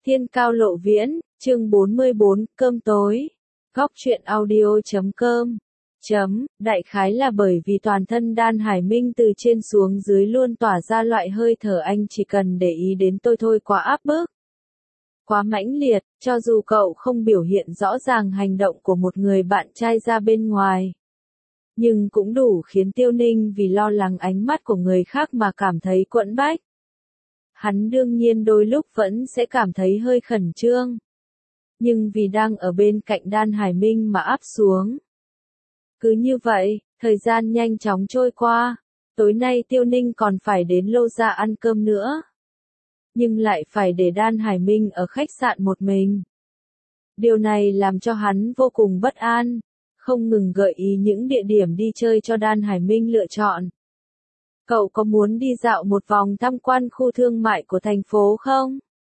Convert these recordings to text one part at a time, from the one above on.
Thiên Cao Lộ Viễn, chương 44, cơm tối. Góc truyện audio.com. Đại khái là bởi vì toàn thân Đan Hải Minh từ trên xuống dưới luôn tỏa ra loại hơi thở anh chỉ cần để ý đến tôi thôi quá áp bức. Quá mãnh liệt, cho dù cậu không biểu hiện rõ ràng hành động của một người bạn trai ra bên ngoài. Nhưng cũng đủ khiến Tiêu Ninh vì lo lắng ánh mắt của người khác mà cảm thấy quẫn bách. Hắn đương nhiên đôi lúc vẫn sẽ cảm thấy hơi khẩn trương. Nhưng vì đang ở bên cạnh Đan Hải Minh mà áp xuống. Cứ như vậy, thời gian nhanh chóng trôi qua. Tối nay Tiêu Ninh còn phải đến Lô Gia ăn cơm nữa. Nhưng lại phải để Đan Hải Minh ở khách sạn một mình. Điều này làm cho hắn vô cùng bất an. Không ngừng gợi ý những địa điểm đi chơi cho Đan Hải Minh lựa chọn. Cậu có muốn đi dạo một vòng tham quan khu thương mại của thành phố không?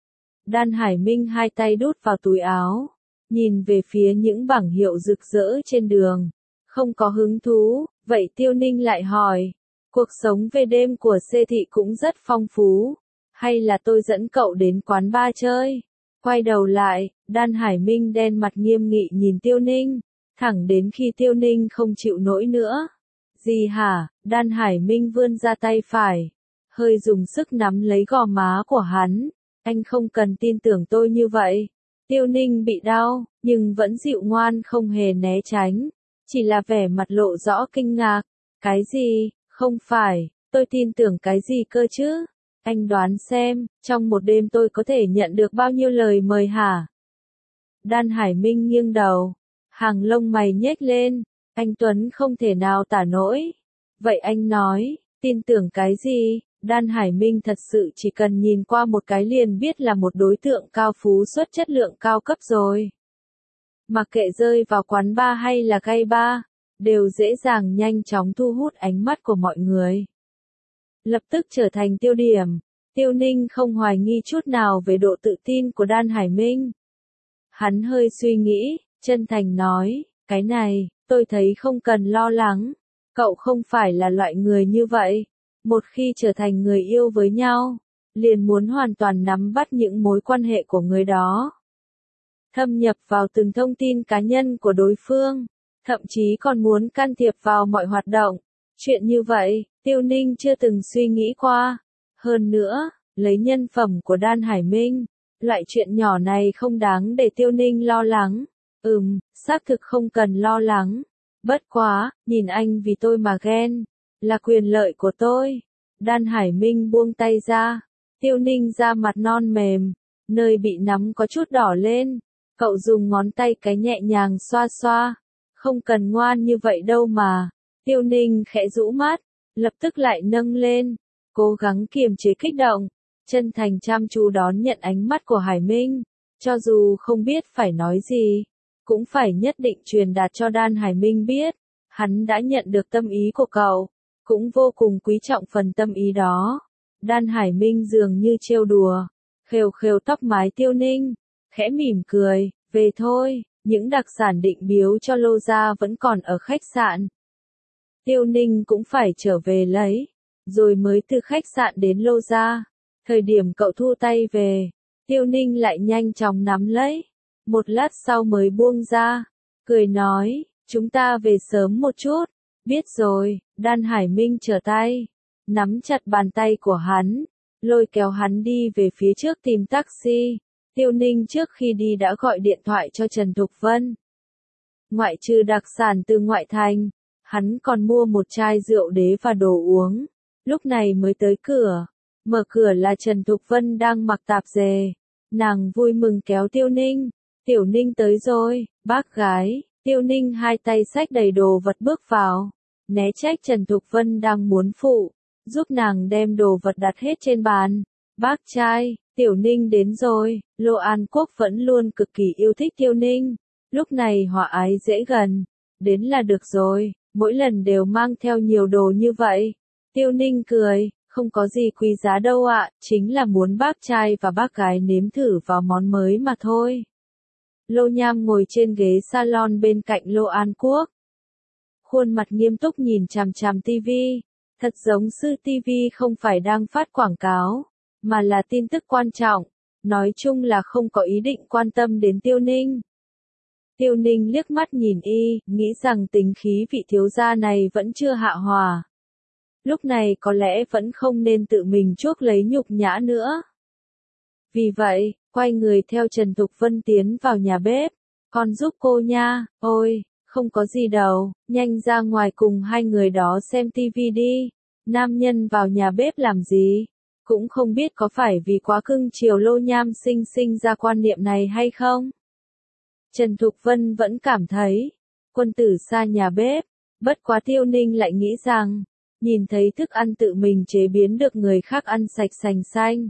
Đan Hải Minh hai tay đút vào túi áo, nhìn về phía những bảng hiệu rực rỡ trên đường. Không có hứng thú, vậy Tiêu Ninh lại hỏi, cuộc sống về đêm của Xê Thị cũng rất phong phú, hay là tôi dẫn cậu đến quán bar chơi? Quay đầu lại, Đan Hải Minh đen mặt nghiêm nghị nhìn Tiêu Ninh, thẳng đến khi Tiêu Ninh không chịu nổi nữa. Gì hả? Đan Hải Minh vươn ra tay phải, hơi dùng sức nắm lấy gò má của hắn. Anh không cần tin tưởng tôi như vậy. Tiêu Ninh bị đau, nhưng vẫn dịu ngoan không hề né tránh. Chỉ là vẻ mặt lộ rõ kinh ngạc. Cái gì? Không phải, tôi tin tưởng cái gì cơ chứ? Anh đoán xem, trong một đêm tôi có thể nhận được bao nhiêu lời mời hả? Đan Hải Minh nghiêng đầu, hàng lông mày nhếch lên. Anh Tuấn không thể nào tả nổi. Vậy anh nói, tin tưởng cái gì? Đan Hải Minh thật sự chỉ cần nhìn qua một cái liền biết là một đối tượng cao phú xuất chất lượng cao cấp rồi. Mặc kệ rơi vào quán bar hay là gay bar, đều dễ dàng nhanh chóng thu hút ánh mắt của mọi người. Lập tức trở thành tiêu điểm. Tiêu Ninh không hoài nghi chút nào về độ tự tin của Đan Hải Minh. Hắn hơi suy nghĩ, chân thành nói, cái này, tôi thấy không cần lo lắng. Cậu không phải là loại người như vậy. Một khi trở thành người yêu với nhau, liền muốn hoàn toàn nắm bắt những mối quan hệ của người đó. Thâm nhập vào từng thông tin cá nhân của đối phương, thậm chí còn muốn can thiệp vào mọi hoạt động. Chuyện như vậy, Tiêu Ninh chưa từng suy nghĩ qua. Hơn nữa, lấy nhân phẩm của Đan Hải Minh, loại chuyện nhỏ này không đáng để Tiêu Ninh lo lắng. Xác thực không cần lo lắng. Bất quá, nhìn anh vì tôi mà ghen, là quyền lợi của tôi. Đan Hải Minh buông tay ra. Tiêu Ninh ra mặt non mềm, nơi bị nắm có chút đỏ lên. Cậu dùng ngón tay cái nhẹ nhàng xoa xoa. Không cần ngoan như vậy đâu mà. Tiêu Ninh khẽ rũ mắt, lập tức lại nâng lên, cố gắng kiềm chế kích động, chân thành chăm chú đón nhận ánh mắt của Hải Minh. Cho dù không biết phải nói gì, cũng phải nhất định truyền đạt cho Đan Hải Minh biết, hắn đã nhận được tâm ý của cậu, cũng vô cùng quý trọng phần tâm ý đó. Đan Hải Minh dường như trêu đùa, khều khều tóc mái Tiêu Ninh, khẽ mỉm cười, về thôi, những đặc sản định biếu cho Lô Gia vẫn còn ở khách sạn. Tiêu Ninh cũng phải trở về lấy, rồi mới từ khách sạn đến Lô Gia. Thời điểm cậu thu tay về, Tiêu Ninh lại nhanh chóng nắm lấy. Một lát sau mới buông ra, cười nói, chúng ta về sớm một chút. Biết rồi. Đan Hải Minh trở tay, nắm chặt bàn tay của hắn, lôi kéo hắn đi về phía trước tìm taxi. Tiêu Ninh trước khi đi đã gọi điện thoại cho Trần Thục Vân. Ngoại trừ đặc sản từ ngoại thành, hắn còn mua một chai rượu đế và đồ uống. Lúc này mới tới cửa, mở cửa là Trần Thục Vân đang mặc tạp dề. Nàng vui mừng kéo Tiêu Ninh. Tiểu Ninh tới rồi, bác gái. Tiêu Ninh hai tay xách đầy đồ vật bước vào, né trách Trần Thục Vân đang muốn phụ, giúp nàng đem đồ vật đặt hết trên bàn. Bác trai, Tiểu Ninh đến rồi. Lô An Quốc vẫn luôn cực kỳ yêu thích Tiêu Ninh, lúc này hòa ái dễ gần, đến là được rồi, mỗi lần đều mang theo nhiều đồ như vậy. Tiêu Ninh cười, không có gì quý giá đâu ạ, chính là muốn bác trai và bác gái nếm thử vào món mới mà thôi. Lô Nham ngồi trên ghế salon bên cạnh Lô An Quốc. Khuôn mặt nghiêm túc nhìn chằm chằm tivi. Thật giống sư tivi không phải đang phát quảng cáo, mà là tin tức quan trọng. nói chung là không có ý định quan tâm đến Tiêu Ninh. Tiêu Ninh liếc mắt nhìn y, nghĩ rằng tính khí vị thiếu gia này vẫn chưa hạ hòa. Lúc này có lẽ vẫn không nên tự mình chuốc lấy nhục nhã nữa. Vì vậy, quay người theo Trần Thục Vân tiến vào nhà bếp. Con giúp cô nha, ôi, không có gì đâu, nhanh ra ngoài cùng hai người đó xem tivi đi. Nam nhân vào nhà bếp làm gì? Cũng không biết có phải vì quá cưng chiều Lô Nham sinh ra quan niệm này hay không? Trần Thục Vân vẫn cảm thấy, quân tử xa nhà bếp, bất quá Tiêu Ninh lại nghĩ rằng, nhìn thấy thức ăn tự mình chế biến được người khác ăn sạch sành xanh.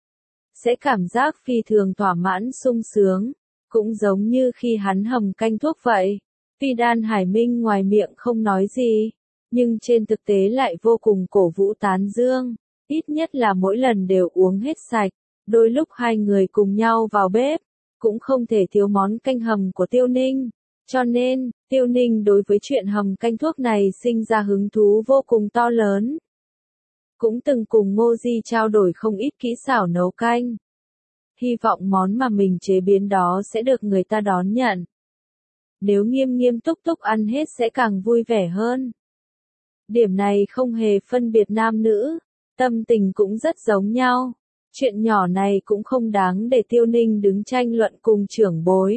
Sẽ cảm giác phi thường thỏa mãn sung sướng, cũng giống như khi hắn hầm canh thuốc vậy. Tuy Đan Hải Minh ngoài miệng không nói gì, nhưng trên thực tế lại vô cùng cổ vũ tán dương, ít nhất là mỗi lần đều uống hết sạch. Đôi lúc hai người cùng nhau vào bếp, cũng không thể thiếu món canh hầm của Tiêu Ninh. Cho nên, Tiêu Ninh đối với chuyện hầm canh thuốc này sinh ra hứng thú vô cùng to lớn. Cũng từng cùng Ngô Di trao đổi không ít kỹ xảo nấu canh. Hy vọng món mà mình chế biến đó sẽ được người ta đón nhận. Nếu nghiêm nghiêm túc túc ăn hết sẽ càng vui vẻ hơn. Điểm này không hề phân biệt nam nữ, tâm tình cũng rất giống nhau. Chuyện nhỏ này cũng không đáng để Tiêu Ninh đứng tranh luận cùng trưởng bối.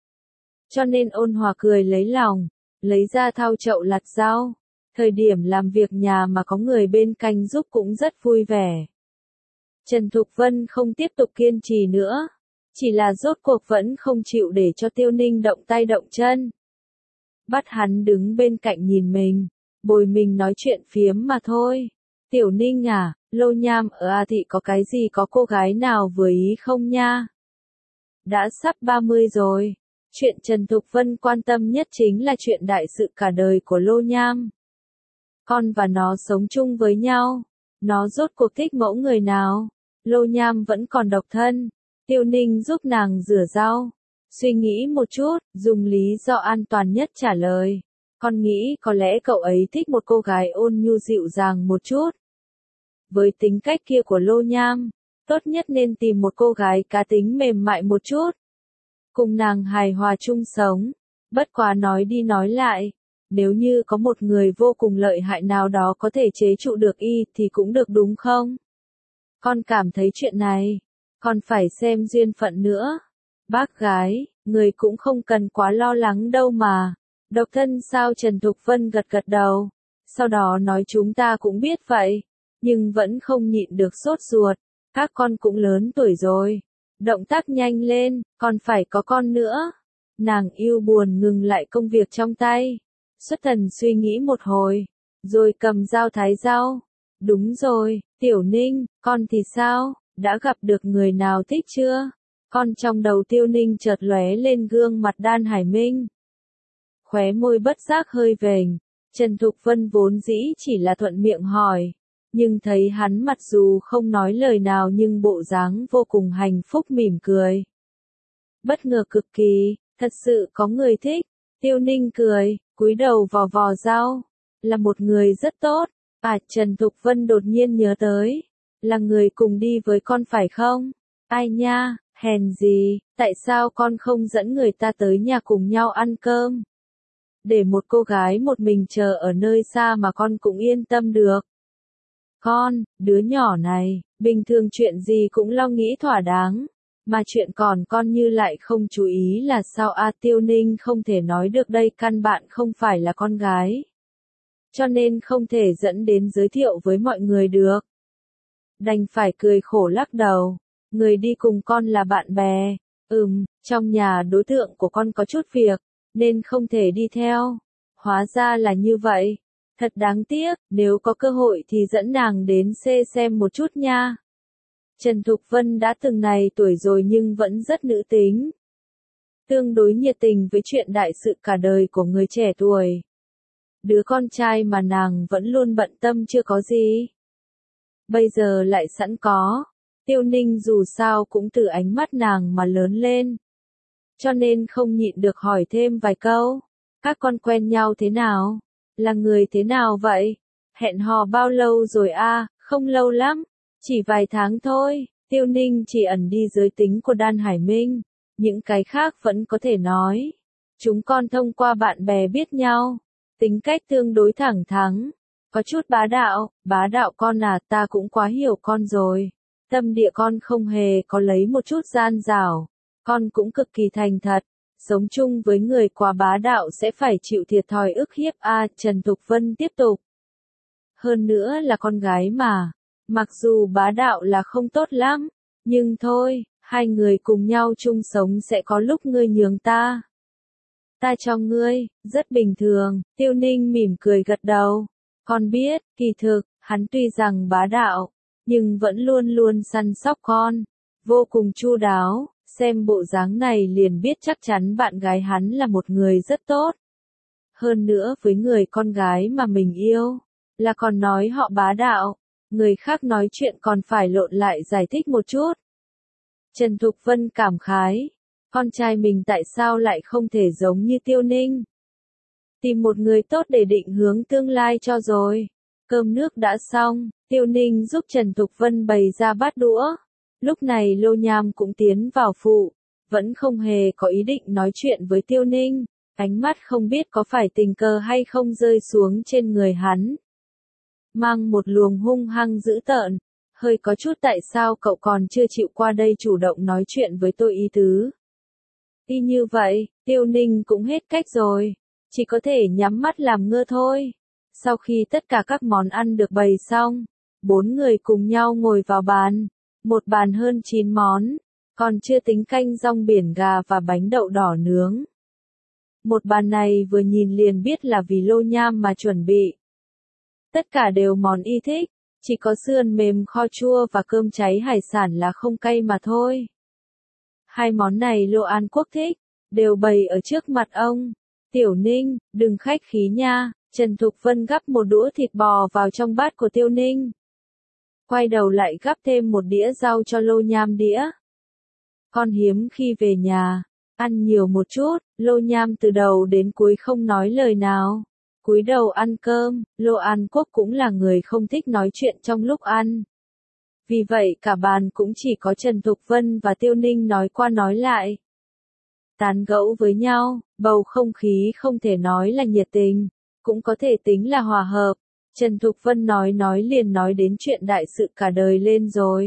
Cho nên ôn hòa cười lấy lòng, lấy ra thau chậu lặt rau. Thời điểm làm việc nhà mà có người bên cạnh giúp cũng rất vui vẻ. Trần Thục Vân không tiếp tục kiên trì nữa, chỉ là rốt cuộc vẫn không chịu để cho Tiêu Ninh động tay động chân. Bắt hắn đứng bên cạnh nhìn mình, bồi mình nói chuyện phiếm mà thôi. Tiểu Ninh à, Lô Nham ở A Thị có cái gì có cô gái nào vừa ý không nha? Đã sắp 30 rồi. Chuyện Trần Thục Vân quan tâm nhất chính là chuyện đại sự cả đời của Lô Nham. Con và nó sống chung với nhau. Nó rốt cuộc thích mẫu người nào? Lô Nham vẫn còn độc thân. Tiêu Ninh giúp nàng rửa rau. Suy nghĩ một chút, dùng lý do an toàn nhất trả lời. Con nghĩ có lẽ cậu ấy thích một cô gái ôn nhu dịu dàng một chút. Với tính cách kia của Lô Nham, tốt nhất nên tìm một cô gái cá tính mềm mại một chút. Cùng nàng hài hòa chung sống. Bất quá nói đi nói lại, nếu như có một người vô cùng lợi hại nào đó có thể chế trụ được y thì cũng được đúng không? Con cảm thấy chuyện này, còn phải xem duyên phận nữa. Bác gái, người cũng không cần quá lo lắng đâu mà. Độc thân sao? Trần Thục Vân gật gật đầu. Sau đó nói chúng ta cũng biết vậy, nhưng vẫn không nhịn được sốt ruột. Các con cũng lớn tuổi rồi. Động tác nhanh lên, còn phải có con nữa. Nàng yêu buồn ngừng lại công việc trong tay. Xuất thần suy nghĩ một hồi, rồi cầm dao thái rau. Đúng rồi, Tiểu Ninh, con thì sao? Đã gặp được người nào thích chưa? Con trong đầu Tiêu Ninh chợt lóe lên gương mặt Đan Hải Minh. Khóe môi bất giác hơi vểnh. Trần Thục Vân vốn dĩ chỉ là thuận miệng hỏi, nhưng thấy hắn mặc dù không nói lời nào nhưng bộ dáng vô cùng hạnh phúc mỉm cười. Bất ngờ cực kỳ, thật sự có người thích. Tiêu Ninh cười, cúi đầu vò vò rau. Là một người rất tốt. À, Trần Thục Vân đột nhiên nhớ tới. Là người cùng đi với con phải không? Ai nha, hèn gì, tại sao con không dẫn người ta tới nhà cùng nhau ăn cơm? Để một cô gái một mình chờ ở nơi xa mà con cũng yên tâm được. Con, đứa nhỏ này, bình thường chuyện gì cũng lo nghĩ thỏa đáng. Mà chuyện còn con như lại không chú ý là sao? A, Tiêu Ninh không thể nói được đây, căn bản không phải là con gái. Cho nên không thể dẫn đến giới thiệu với mọi người được. Đành phải cười khổ lắc đầu. Người đi cùng con là bạn bè. Trong nhà đối tượng của con có chút việc, nên không thể đi theo. Hóa ra là như vậy. Thật đáng tiếc, nếu có cơ hội thì dẫn nàng đến xem một chút nha. Trần Thục Vân đã từng này tuổi rồi nhưng vẫn rất nữ tính. Tương đối nhiệt tình với chuyện đại sự cả đời của người trẻ tuổi. Đứa con trai mà nàng vẫn luôn bận tâm chưa có gì. Bây giờ lại sẵn có. Tiêu Ninh dù sao cũng từ ánh mắt nàng mà lớn lên. Cho nên không nhịn được hỏi thêm vài câu. Các con quen nhau thế nào? Là người thế nào vậy? Hẹn hò bao lâu rồi a? Không lâu lắm, chỉ vài tháng thôi. Tiêu Ninh chỉ ẩn đi giới tính của Đan Hải Minh, những cái khác vẫn có thể nói. Chúng con thông qua bạn bè biết nhau, tính cách tương đối thẳng thắn, có chút bá đạo con à, ta cũng quá hiểu con rồi. Tâm địa con không hề có lấy một chút gian dảo, con cũng cực kỳ thành thật, sống chung với người quá bá đạo sẽ phải chịu thiệt thòi ức hiếp a. Trần Thục Vân tiếp tục. Hơn nữa là con gái mà, mặc dù bá đạo là không tốt lắm, nhưng thôi, hai người cùng nhau chung sống sẽ có lúc ngươi nhường ta. Ta cho ngươi, rất bình thường, Tiêu Ninh mỉm cười gật đầu. Con biết, kỳ thực, hắn tuy rằng bá đạo, nhưng vẫn luôn luôn săn sóc con, vô cùng chu đáo, xem bộ dáng này liền biết chắc chắn bạn gái hắn là một người rất tốt. Hơn nữa với người con gái mà mình yêu, là còn nói họ bá đạo, người khác nói chuyện còn phải lộn lại giải thích một chút. Trần Thục Vân cảm khái, con trai mình tại sao lại không thể giống như Tiêu Ninh? Tìm một người tốt để định hướng tương lai cho rồi. Cơm nước đã xong, Tiêu Ninh giúp Trần Thục Vân bày ra bát đũa. Lúc này Lô Nham cũng tiến vào phụ, vẫn không hề có ý định nói chuyện với Tiêu Ninh, ánh mắt không biết có phải tình cờ hay không rơi xuống trên người hắn. Mang một luồng hung hăng dữ tợn, hơi có chút tại sao cậu còn chưa chịu qua đây chủ động nói chuyện với tôi ý tứ. Y như vậy, Tiêu Ninh cũng hết cách rồi, chỉ có thể nhắm mắt làm ngơ thôi. Sau khi tất cả các món ăn được bày xong, 4 người cùng nhau ngồi vào bàn, một bàn hơn 9 món, còn chưa tính canh rong biển gà và bánh đậu đỏ nướng. Một bàn này vừa nhìn liền biết là vì Lô Nham mà chuẩn bị. Tất cả đều món y thích, chỉ có sườn mềm kho chua và cơm cháy hải sản là không cay mà thôi. Hai món này Lô An Quốc thích, đều bày ở trước mặt ông. Tiểu Ninh, đừng khách khí nha. Trần Thục Vân gắp một đũa thịt bò vào trong bát của Tiêu Ninh. Quay đầu lại gắp thêm một đĩa rau cho Lô Nham đĩa. Con hiếm khi về nhà, ăn nhiều một chút. Lô Nham từ đầu đến cuối không nói lời nào. Cúi đầu ăn cơm, Lô An Quốc cũng là người không thích nói chuyện trong lúc ăn. Vì vậy cả bàn cũng chỉ có Trần Thục Vân và Tiêu Ninh nói qua nói lại. Tán gẫu với nhau, bầu không khí không thể nói là nhiệt tình, cũng có thể tính là hòa hợp. Trần Thục Vân nói liền nói đến chuyện đại sự cả đời lên rồi.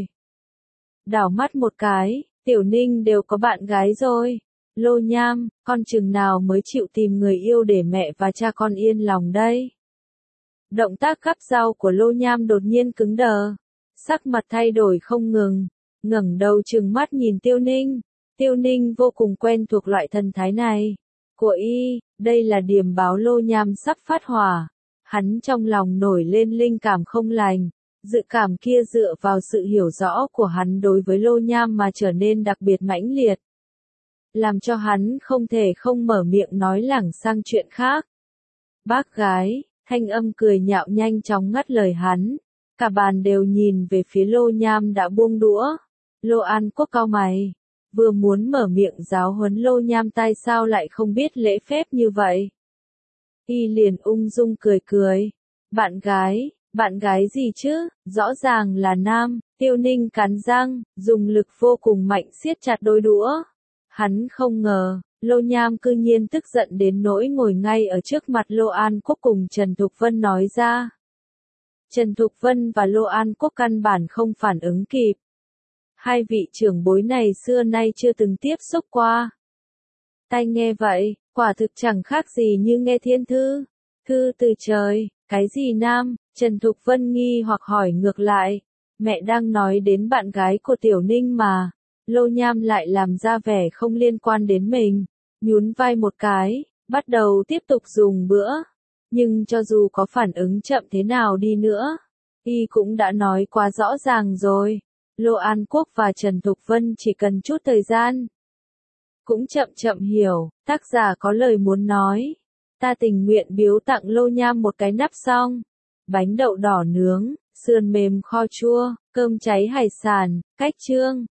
Đảo mắt một cái, Tiểu Ninh đều có bạn gái rồi. Lô Nham, con chừng nào mới chịu tìm người yêu để mẹ và cha con yên lòng đây? Động tác gắp rau của Lô Nham đột nhiên cứng đờ, sắc mặt thay đổi không ngừng, ngẩng đầu trừng mắt nhìn Tiêu Ninh. Tiêu Ninh vô cùng quen thuộc loại thần thái này của y, đây là điềm báo Lô Nham sắp phát hỏa. Hắn trong lòng nổi lên linh cảm không lành, dự cảm kia dựa vào sự hiểu rõ của hắn đối với Lô Nham mà trở nên đặc biệt mãnh liệt, làm cho hắn không thể không mở miệng nói lảng sang chuyện khác. Bác gái, thanh âm cười nhạo nhanh chóng ngắt lời hắn, cả bàn đều nhìn về phía Lô Nham đã buông đũa. Lô An Quốc cau mày, vừa muốn mở miệng giáo huấn Lô Nham tại sao lại không biết lễ phép như vậy. Y liền ung dung cười cười. Bạn gái gì chứ, rõ ràng là nam. Tiêu Ninh cắn răng, dùng lực vô cùng mạnh siết chặt đôi đũa. Hắn không ngờ, Lô Nham cư nhiên tức giận đến nỗi ngồi ngay ở trước mặt Lô An Quốc cùng Trần Thục Vân nói ra. Trần Thục Vân và Lô An Quốc căn bản không phản ứng kịp. Hai vị trưởng bối này xưa nay chưa từng tiếp xúc qua. Tai nghe vậy, quả thực chẳng khác gì như nghe thiên thư. Thư từ trời, cái gì nam? Trần Thục Vân nghi hoặc hỏi ngược lại. Mẹ đang nói đến bạn gái của Tiểu Ninh mà. Lô Nham lại làm ra vẻ không liên quan đến mình. Nhún vai một cái, bắt đầu tiếp tục dùng bữa. Nhưng cho dù có phản ứng chậm thế nào đi nữa, y cũng đã nói quá rõ ràng rồi. Lô An Quốc và Trần Thục Vân chỉ cần chút thời gian. Cũng chậm chậm hiểu, tác giả có lời muốn nói. Ta tình nguyện biếu tặng Lô Nham một cái nắp xong. Bánh đậu đỏ nướng, sườn mềm kho chua, cơm cháy hải sản, cách chương.